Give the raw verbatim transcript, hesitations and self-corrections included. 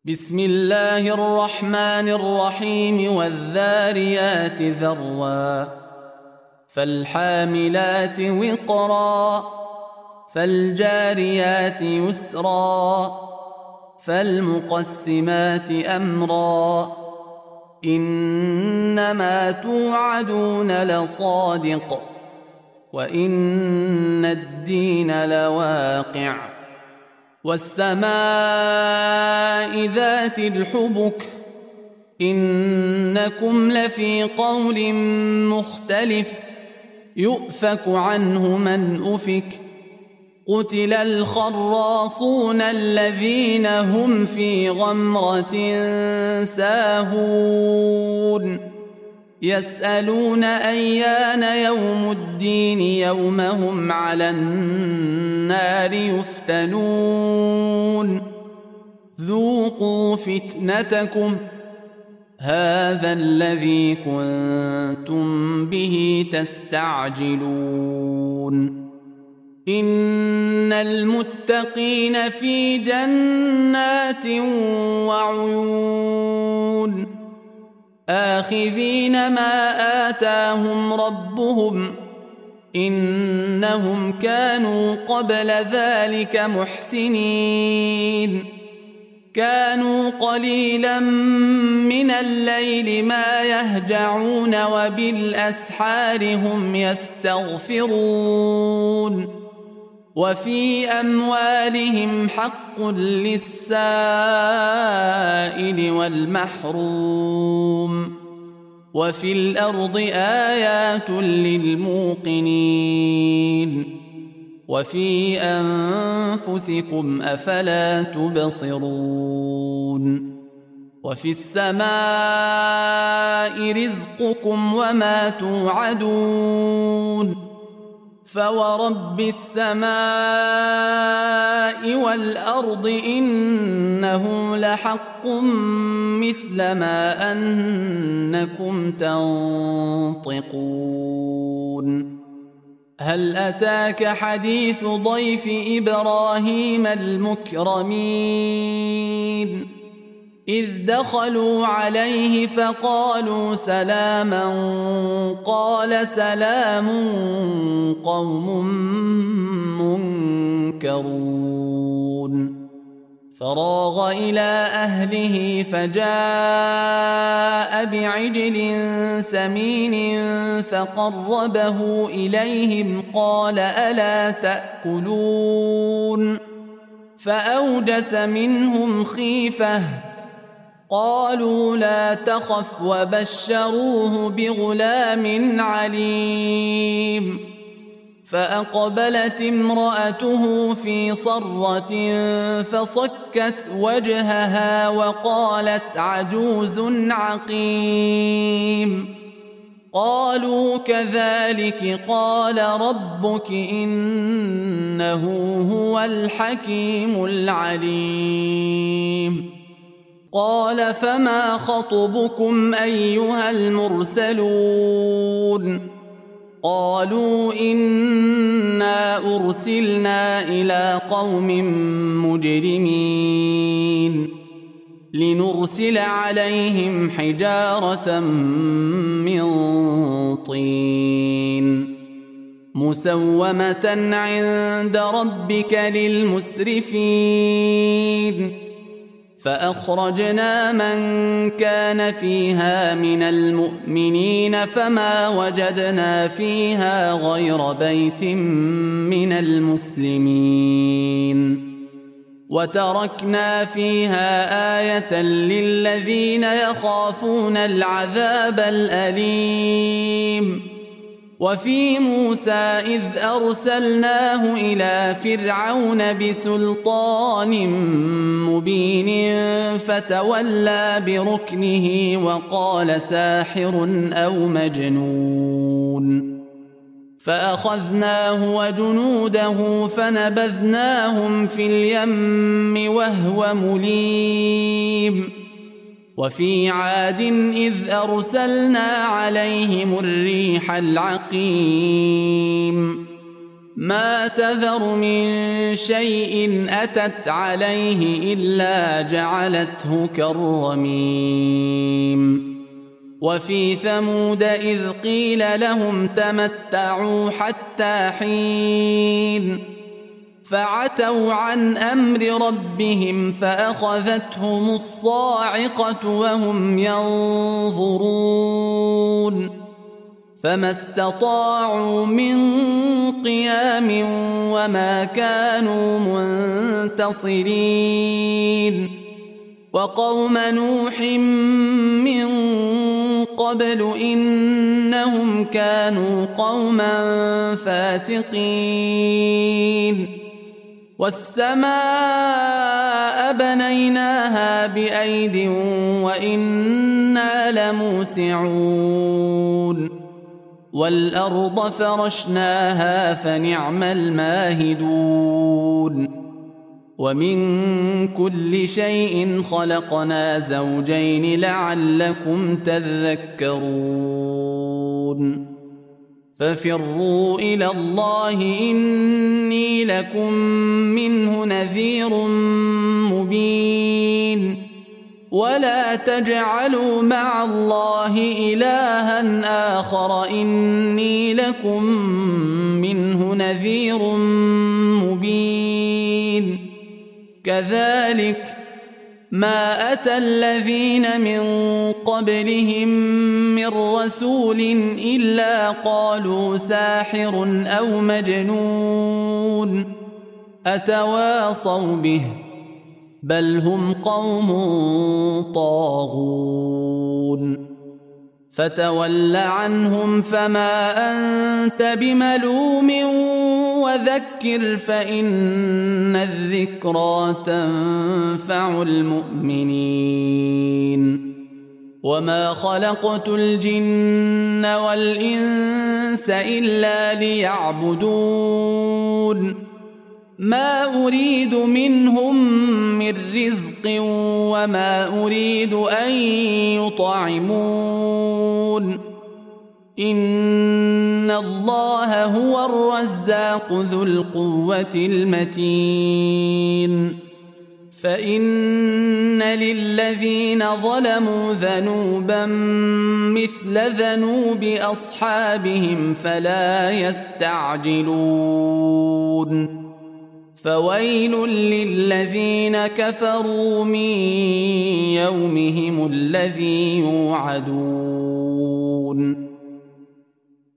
بسم الله الرحمن الرحيم والذاريات ذروا فالحاملات وقرا فالجاريات يسرا فالمقسمات أمرا إنما توعدون لصادق وإن الدين لواقع والسماء ذات الحبك إنكم لفي قول مختلف يؤفك عنه من أفك قتل الخراصون الذين هم في غمرة ساهون يسألون أيان يوم الدين يوم هم على النار يفتنون ذوقوا فتنتكم هذا الذي كنتم به تستعجلون إن المتقين في جنات وعيون آخذين ما آتاهم ربهم إنهم كانوا قبل ذلك محسنين كانوا قليلا من الليل ما يهجعون وبالأسحار هم يستغفرون وفي أموالهم حق للسائل والمحروم وفي الأرض آيات للموقنين وفي أنفسكم أفلا تبصرون وفي السماء رزقكم وما توعدون فورب السماء والأرض إنه لحق مثل ما أنكم تنطقون هل أتاك حديث ضيف إبراهيم المكرمين إذ دخلوا عليه فقالوا سلاما قال سلام قوم منكرون فراغ إلى أهله فجاء بعجل سمين فقربه إليهم قال ألا تأكلون فأوجس منهم خيفة قالوا لا تخف وبشروه بغلام عليم فأقبلت امرأته في صرة فصكت وجهها وقالت عجوز عقيم قالوا كذلك قال ربك إنه هو الحكيم العليم قال فما خطبكم أيها المرسلون قالوا إنا أرسلنا إلى قوم مجرمين لنرسل عليهم حجارة من طين مسومة عند ربك للمسرفين فأخرجنا من كان فيها من المؤمنين فما وجدنا فيها غير بيت من المسلمين وتركنا فيها آية للذين يخافون العذاب الأليم وفي موسى إذ أرسلناه إلى فرعون بسلطان مبين فتولى بركنه وقال ساحر أو مجنون فأخذناه وجنوده فنبذناهم في اليم وهو مليم وفي عاد إذ أرسلنا عليهم الريح العقيم ما تذر من شيء أتت عليه إلا جعلته كالرميم وفي ثمود إذ قيل لهم تمتعوا حتى حين فعتوا عن أمر ربهم فأخذتهم الصاعقة وهم ينظرون فما استطاعوا من قيام وما كانوا منتصرين وقوم نوح من قبل إنهم كانوا قوما فاسقين والسماء بنيناها بأيد وإنا لموسعون والأرض فرشناها فنعم الماهدون ومن كل شيء خلقنا زوجين لعلكم تذكرون ففروا إلى الله إني لكم منه نذير مبين ولا تجعلوا مع الله إلها آخر إني لكم منه نذير مبين كذلك ما أتى الذين من قبلهم من رسول إلا قالوا ساحر أو مجنون أتواصوا به بل هم قوم طاغون فتول عنهم فما أنت بملوم وذكر فإن الذكرى تنفع المؤمنين وما خلقت الجن والإنس إلا ليعبدون ما أريد منهم من رزق وما أريد أن يطعمون إن الله هو الرزاق ذو القوة المتين فإن للذين ظلموا ذنوبا مثل ذنوب أصحابهم فلا يستعجلون فويل للذين كفروا من يومهم الذي يوعدون